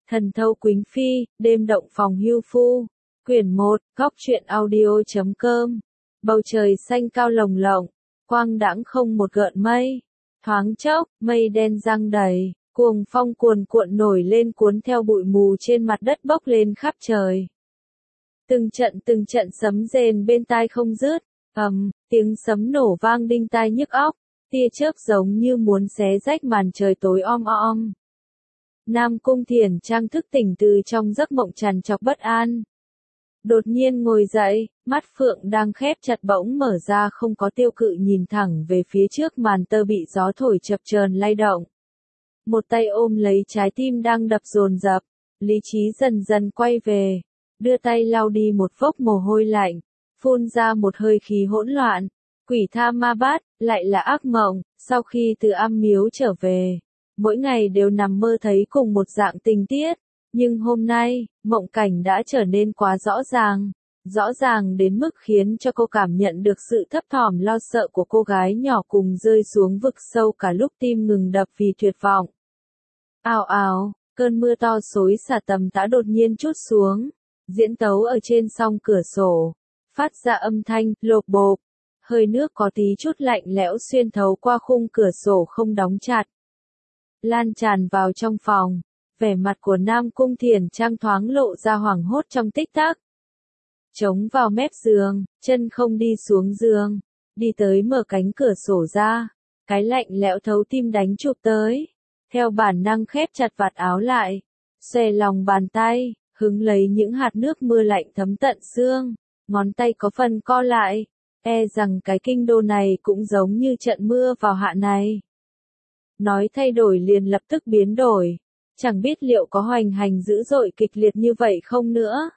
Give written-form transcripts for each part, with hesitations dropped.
Thần thâu Quỳnh Phi, đêm động phòng hưu phu. Quyển 1, góc truyện audio.com. Bầu trời xanh cao lồng lộng, quang đãng không một gợn mây. Thoáng chốc, mây đen giăng đầy, cuồng phong cuồn cuộn nổi lên cuốn theo bụi mù trên mặt đất bốc lên khắp trời. Từng trận sấm rền bên tai không dứt, tiếng sấm nổ vang đinh tai nhức óc, tia chớp giống như muốn xé rách màn trời tối om om. Nam Cung Thiển Trang thức tỉnh từ trong giấc mộng trằn trọc bất an. Đột nhiên ngồi dậy, mắt phượng đang khép chặt bỗng mở ra không có tiêu cự nhìn thẳng về phía trước màn tơ bị gió thổi chập chờn lay động. Một tay ôm lấy trái tim đang đập dồn dập, lý trí dần dần quay về, đưa tay lau đi một vốc mồ hôi lạnh, phun ra một hơi khí hỗn loạn. Quỷ tha ma bát, lại là ác mộng, sau khi từ am miếu trở về, mỗi ngày đều nằm mơ thấy cùng một dạng tình tiết, nhưng hôm nay, mộng cảnh đã trở nên quá rõ ràng đến mức khiến cho cô cảm nhận được sự thấp thỏm lo sợ của cô gái nhỏ cùng rơi xuống vực sâu cả lúc tim ngừng đập vì tuyệt vọng. Ào ào, cơn mưa to xối xả tầm tã đột nhiên trút xuống, diễn tấu ở trên song cửa sổ, phát ra âm thanh lộp bộp. Hơi nước có tí chút lạnh lẽo xuyên thấu qua khung cửa sổ không đóng chặt, lan tràn vào trong phòng. Vẻ mặt của Nam Cung Thiển Trang thoáng lộ ra hoảng hốt trong tích tắc. Chống vào mép giường, chân không đi xuống giường, đi tới mở cánh cửa sổ ra, cái lạnh lẽo thấu tim đánh chụp tới. Theo bản năng khép chặt vạt áo lại, xòe lòng bàn tay, hứng lấy những hạt nước mưa lạnh thấm tận xương, ngón tay có phần co lại. Rằng cái kinh đô này cũng giống như trận mưa vào hạ này. Nói thay đổi liền lập tức biến đổi, chẳng biết liệu có hoành hành dữ dội kịch liệt như vậy không nữa.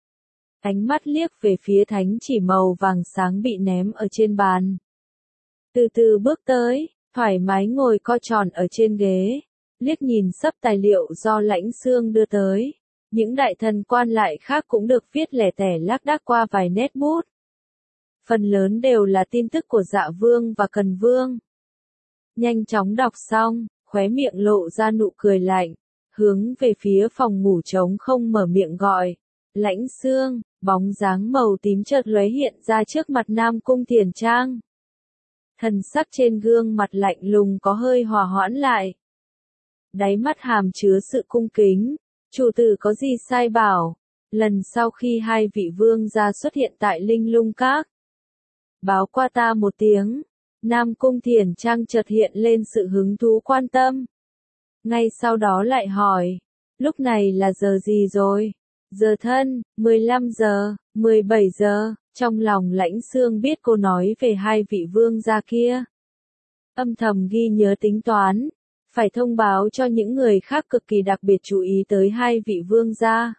Ánh mắt liếc về phía thánh chỉ màu vàng sáng bị ném ở trên bàn. Từ từ bước tới, thoải mái ngồi co tròn ở trên ghế, liếc nhìn sấp tài liệu do Lãnh Xương đưa tới. Những đại thần quan lại khác cũng được viết lẻ tẻ lác đác qua vài nét bút. Phần lớn đều là tin tức của Dạ Vương và Cần Vương. Nhanh chóng đọc xong, khóe miệng lộ ra nụ cười lạnh, hướng về phía phòng ngủ trống không mở miệng gọi. Lãnh Xương, bóng dáng màu tím chợt lóe hiện ra trước mặt Nam Cung Thiển Trang. Thần sắc trên gương mặt lạnh lùng có hơi hòa hoãn lại. Đáy mắt hàm chứa sự cung kính, chủ tử có gì sai bảo, lần sau khi hai vị vương gia xuất hiện tại Linh Lung Các, báo qua ta một tiếng. Nam Cung Thiển Trang chợt hiện lên sự hứng thú quan tâm. Ngay sau đó lại hỏi, lúc này là giờ gì rồi? Giờ thân, 15 giờ, 17 giờ, trong lòng Lãnh Xương biết cô nói về hai vị vương gia kia. Âm thầm ghi nhớ tính toán, phải thông báo cho những người khác cực kỳ đặc biệt chú ý tới hai vị vương gia.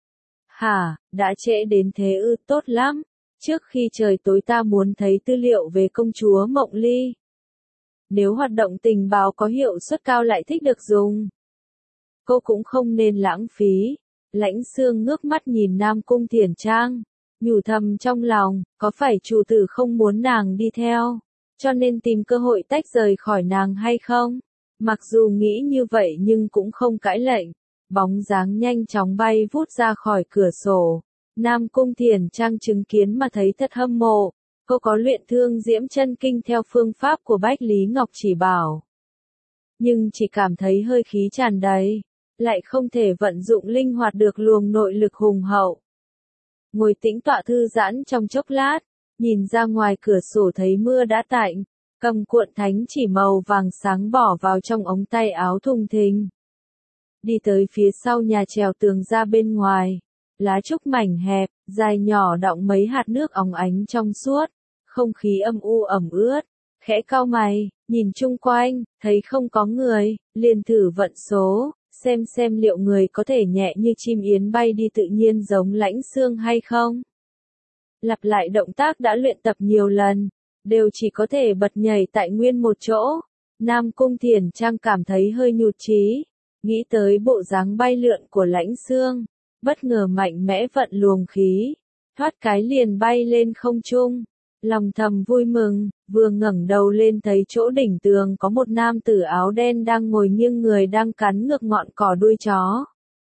Hả, đã trễ đến thế ư? Tốt lắm. Trước khi trời tối ta muốn thấy tư liệu về công chúa Mộng Ly. Nếu hoạt động tình báo có hiệu suất cao lại thích được dùng, cô cũng không nên lãng phí. Lãnh Xương ngước mắt nhìn Nam Cung Thiển Trang, nhủ thầm trong lòng, có phải chủ tử không muốn nàng đi theo, cho nên tìm cơ hội tách rời khỏi nàng hay không? Mặc dù nghĩ như vậy nhưng cũng không cãi lệnh, bóng dáng nhanh chóng bay vút ra khỏi cửa sổ. Nam Cung Thiển Trang chứng kiến mà thấy thật hâm mộ, cô có luyện thương diễm chân kinh theo phương pháp của Bách Lý Ngọc chỉ bảo. Nhưng chỉ cảm thấy hơi khí tràn đầy, lại không thể vận dụng linh hoạt được luồng nội lực hùng hậu. Ngồi tĩnh tọa thư giãn trong chốc lát, nhìn ra ngoài cửa sổ thấy mưa đã tạnh, cầm cuộn thánh chỉ màu vàng sáng bỏ vào trong ống tay áo thùng thình. Đi tới phía sau nhà trèo tường ra bên ngoài. Lá trúc mảnh hẹp, dài nhỏ đọng mấy hạt nước óng ánh trong suốt, không khí âm u ẩm ướt, khẽ cau mày, nhìn chung quanh, thấy không có người, liền thử vận số, xem liệu người có thể nhẹ như chim yến bay đi tự nhiên giống Lãnh Xương hay không. Lặp lại động tác đã luyện tập nhiều lần, đều chỉ có thể bật nhảy tại nguyên một chỗ. Nam Cung Thiển Trang cảm thấy hơi nhụt chí, nghĩ tới bộ dáng bay lượn của Lãnh Xương. Bất ngờ mạnh mẽ vận luồng khí, thoát cái liền bay lên không trung. Lòng thầm vui mừng, vừa ngẩng đầu lên thấy chỗ đỉnh tường có một nam tử áo đen đang ngồi nghiêng người đang cắn ngược ngọn cỏ đuôi chó.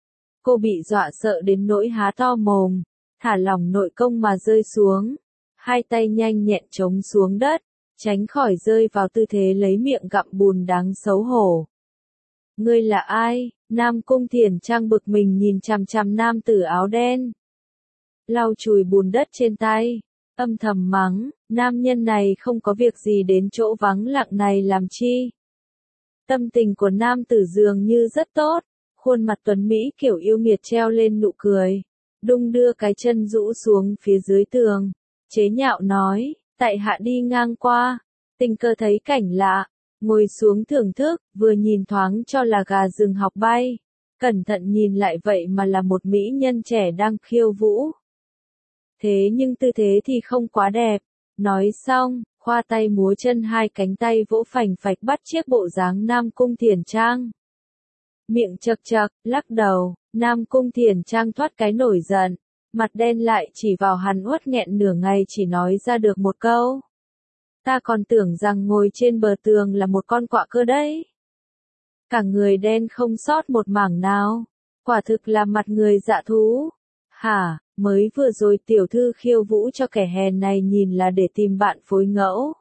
Cô bị dọa sợ đến nỗi há to mồm, thả lỏng nội công mà rơi xuống. Hai tay nhanh nhẹn chống xuống đất, tránh khỏi rơi vào tư thế lấy miệng gặm bùn đáng xấu hổ. Ngươi là ai? Nam Cung Thiển Trang bực mình nhìn chằm chằm nam tử áo đen. Lau chùi bùn đất trên tay, âm thầm mắng, nam nhân này không có việc gì đến chỗ vắng lặng này làm chi. Tâm tình của nam tử dường như rất tốt, khuôn mặt tuấn Mỹ kiểu yêu nghiệt treo lên nụ cười, đung đưa cái chân rũ xuống phía dưới tường, chế nhạo nói, tại hạ đi ngang qua, tình cờ thấy cảnh lạ, ngồi xuống thưởng thức, vừa nhìn thoáng cho là gà rừng học bay, cẩn thận nhìn lại vậy mà là một mỹ nhân trẻ đang khiêu vũ. Thế nhưng tư thế thì không quá đẹp, nói xong, khoa tay múa chân hai cánh tay vỗ phành phạch bắt chiếc bộ dáng Nam Cung Thiển Trang. Miệng chật chật, lắc đầu, Nam Cung Thiển Trang thoát cái nổi giận, mặt đen lại chỉ vào hắn uất nghẹn nửa ngày chỉ nói ra được một câu. Ta còn tưởng rằng ngồi trên bờ tường là một con quạ cơ đấy. Cả người đen không sót một mảng nào, quả thực là mặt người dạ thú. Hả, mới vừa rồi tiểu thư khiêu vũ cho kẻ hèn này nhìn là để tìm bạn phối ngẫu.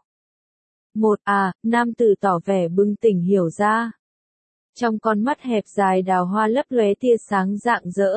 Nam tử tỏ vẻ bừng tỉnh hiểu ra. Trong con mắt hẹp dài đào hoa lấp lóe tia sáng rạng rỡ.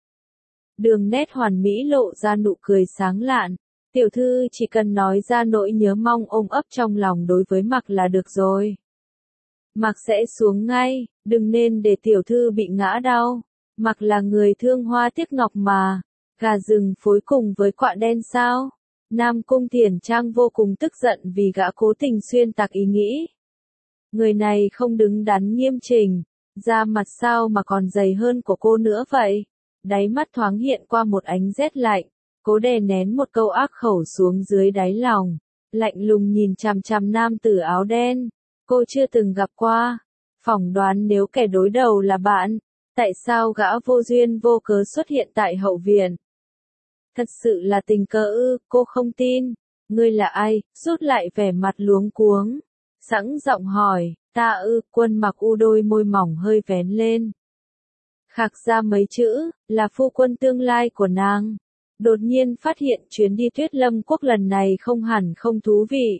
Đường nét hoàn mỹ lộ ra nụ cười sáng lạn. Tiểu thư chỉ cần nói ra nỗi nhớ mong ôm ấp trong lòng đối với Mặc là được rồi. Mặc sẽ xuống ngay, đừng nên để tiểu thư bị ngã đau. Mặc là người thương hoa tiếc ngọc mà, gà rừng phối cùng với quạ đen sao? Nam Cung Thiển Trang vô cùng tức giận vì gã cố tình xuyên tạc ý nghĩ. Người này không đứng đắn nghiêm chỉnh, da mặt sao mà còn dày hơn của cô nữa vậy? Đáy mắt thoáng hiện qua một ánh rét lạnh, cố đè nén một câu ác khẩu xuống dưới đáy lòng, lạnh lùng nhìn chằm chằm nam tử áo đen. Cô chưa từng gặp qua, phỏng đoán nếu kẻ đối đầu là bạn, tại sao gã vô duyên vô cớ xuất hiện tại hậu viện? Thật sự là tình cờ ư? Cô không tin. Ngươi là ai? Rút lại vẻ mặt luống cuống, sẵn giọng hỏi, ta ư? Quân Mặc U đôi môi mỏng hơi vén lên, khạc ra mấy chữ, là phu quân tương lai của nàng. Đột nhiên phát hiện chuyến đi Tuyết Lâm Quốc lần này không hẳn không thú vị.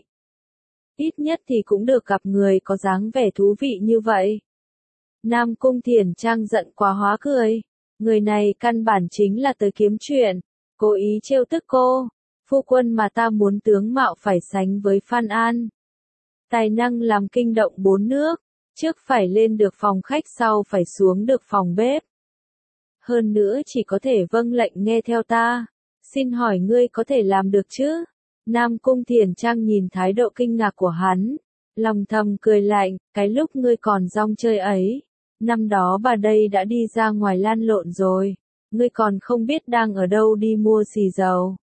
Ít nhất thì cũng được gặp người có dáng vẻ thú vị như vậy. Nam Cung Thiển Trang giận quá hóa cười. Người này căn bản chính là tới kiếm chuyện, cố ý trêu tức cô. Phu quân mà ta muốn tướng mạo phải sánh với Phan An. Tài năng làm kinh động bốn nước, trước phải lên được phòng khách sau phải xuống được phòng bếp. Hơn nữa chỉ có thể vâng lệnh nghe theo ta. Xin hỏi ngươi có thể làm được chứ? Nam Cung Thiển Trang nhìn thái độ kinh ngạc của hắn, lòng thầm cười lạnh, cái lúc ngươi còn rong chơi ấy, năm đó bà đây đã đi ra ngoài lan lộn rồi, ngươi còn không biết đang ở đâu đi mua xì dầu.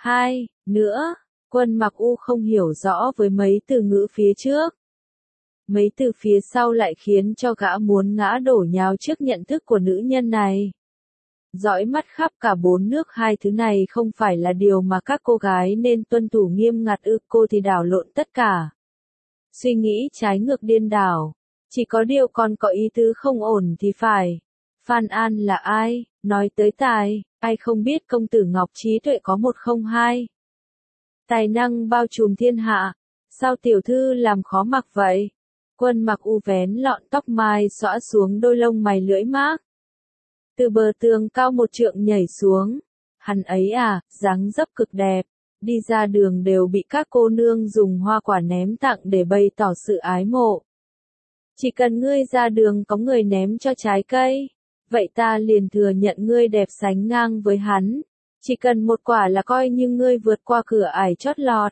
Nữa, Quân Mặc U không hiểu rõ với mấy từ ngữ phía trước. Mấy từ phía sau lại khiến cho gã muốn ngã đổ nhào trước nhận thức của nữ nhân này. Dõi mắt khắp cả bốn nước, hai thứ này không phải là điều mà các cô gái nên tuân thủ nghiêm ngặt ư? Cô thì đảo lộn tất cả. Suy nghĩ trái ngược điên đảo. Chỉ có điều còn có ý tứ không ổn thì phải. Phan An là ai? Nói tới tài, ai không biết công tử Ngọc trí tuệ có 102. Tài năng bao trùm thiên hạ. Sao tiểu thư làm khó Mặc vậy? Quân Mặc U vén lọn tóc mai xõa xuống đôi lông mày lưỡi mác. Từ bờ tường cao 1 trượng nhảy xuống. Hắn ấy dáng dấp cực đẹp. Đi ra đường đều bị các cô nương dùng hoa quả ném tặng để bày tỏ sự ái mộ. Chỉ cần ngươi ra đường có người ném cho trái cây, vậy ta liền thừa nhận ngươi đẹp sánh ngang với hắn. Chỉ cần 1 quả là coi như ngươi vượt qua cửa ải chót lọt.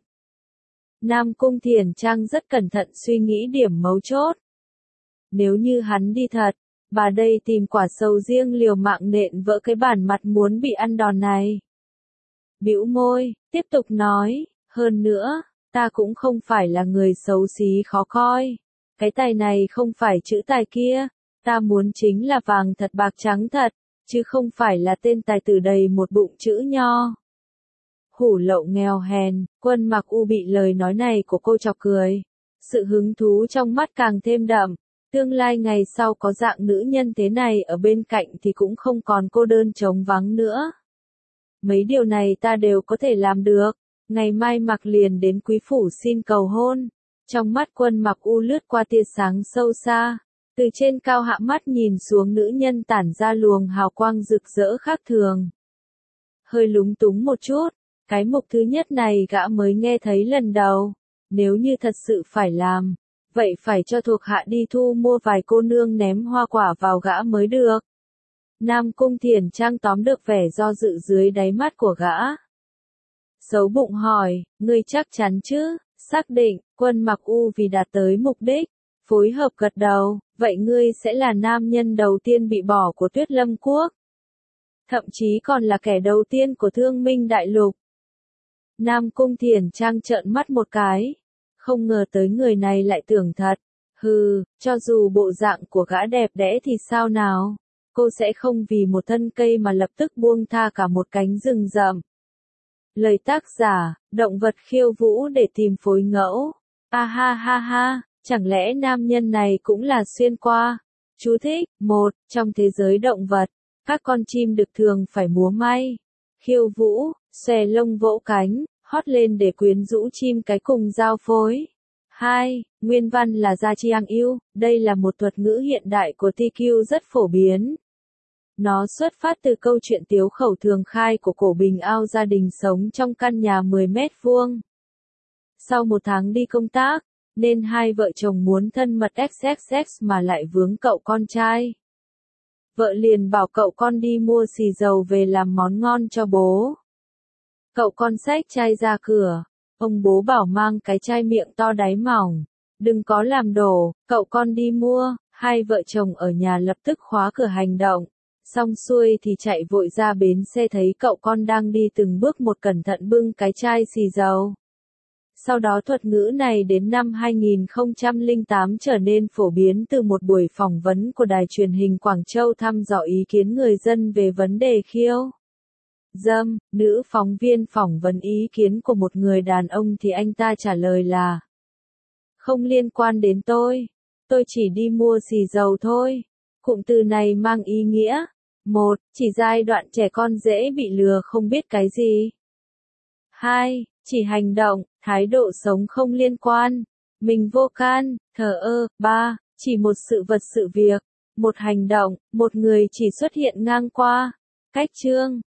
Nam Cung Thiển Trang rất cẩn thận suy nghĩ điểm mấu chốt. Nếu như hắn đi thật, bà đây tìm quả sầu riêng liều mạng nện vỡ cái bản mặt muốn bị ăn đòn này. Bĩu môi, tiếp tục nói, hơn nữa, ta cũng không phải là người xấu xí khó coi. Cái tài này không phải chữ tài kia, ta muốn chính là vàng thật bạc trắng thật, chứ không phải là tên tài tử đầy một bụng chữ nho. Hủ lậu nghèo hèn, Quân Mặc U bị lời nói này của cô chọc cười. Sự hứng thú trong mắt càng thêm đậm, Tương lai ngày sau có dạng nữ nhân thế này ở bên cạnh thì cũng không còn cô đơn trống vắng nữa. Mấy điều này ta đều có thể làm được. Ngày mai Mặc liền đến quý phủ xin cầu hôn. Trong mắt Quân Mặc U lướt qua tia sáng sâu xa. Từ trên cao hạ mắt nhìn xuống nữ nhân tản ra luồng hào quang rực rỡ khác thường. Hơi lúng túng một chút. Cái mục thứ nhất này gã mới nghe thấy lần đầu. Nếu như thật sự phải làm, vậy phải cho thuộc hạ đi thu mua vài cô nương ném hoa quả vào gã mới được. Nam Cung Thiển Trang tóm được vẻ do dự dưới đáy mắt của gã. Xấu bụng hỏi, ngươi chắc chắn chứ? Xác định. Quân Mặc U vì đạt tới mục đích, phối hợp gật đầu, vậy ngươi sẽ là nam nhân đầu tiên bị bỏ của Tuyết Lâm Quốc. Thậm chí còn là kẻ đầu tiên của Thương Minh Đại Lục. Nam Cung Thiển Trang trợn mắt một cái. Không ngờ tới người này lại tưởng thật. Hừ, cho dù bộ dạng của gã đẹp đẽ thì sao nào? Cô sẽ không vì một thân cây mà lập tức buông tha cả một cánh rừng rậm. Lời tác giả, động vật khiêu vũ để tìm phối ngẫu. A ha ha ha, chẳng lẽ nam nhân này cũng là xuyên qua? Chú thích, 1. Trong thế giới động vật, các con chim đực thường phải múa may, khiêu vũ, xòe lông vỗ cánh, hót lên để quyến rũ chim cái cùng giao phối. 2. Nguyên văn là Gia Chiang Yêu, đây là một thuật ngữ hiện đại của TQ rất phổ biến. Nó xuất phát từ câu chuyện tiếu khẩu thường khai của cổ Bình Ao gia đình sống trong căn nhà 10 mét vuông. Sau một tháng đi công tác, nên hai vợ chồng muốn thân mật XXX mà lại vướng cậu con trai. Vợ liền bảo cậu con đi mua xì dầu về làm món ngon cho bố. Cậu con xách chai ra cửa, ông bố bảo mang cái chai miệng to đáy mỏng, đừng có làm đổ, cậu con đi mua, hai vợ chồng ở nhà lập tức khóa cửa hành động. Xong xuôi thì chạy vội ra bến xe thấy cậu con đang đi từng bước một cẩn thận bưng cái chai xì dầu. Sau đó thuật ngữ này đến năm 2008 trở nên phổ biến từ một buổi phỏng vấn của đài truyền hình Quảng Châu thăm dò ý kiến người dân về vấn đề khiêu dâm. Nữ phóng viên phỏng vấn ý kiến của một người đàn ông thì anh ta trả lời là: không liên quan đến tôi chỉ đi mua xì dầu thôi. Cụm từ này mang ý nghĩa: 1. Chỉ giai đoạn trẻ con dễ bị lừa không biết cái gì. 2. Chỉ hành động, thái độ sống không liên quan, mình vô can, thờ ơ. 3. Chỉ một sự vật sự việc, một hành động, một người chỉ xuất hiện ngang qua. Cách chương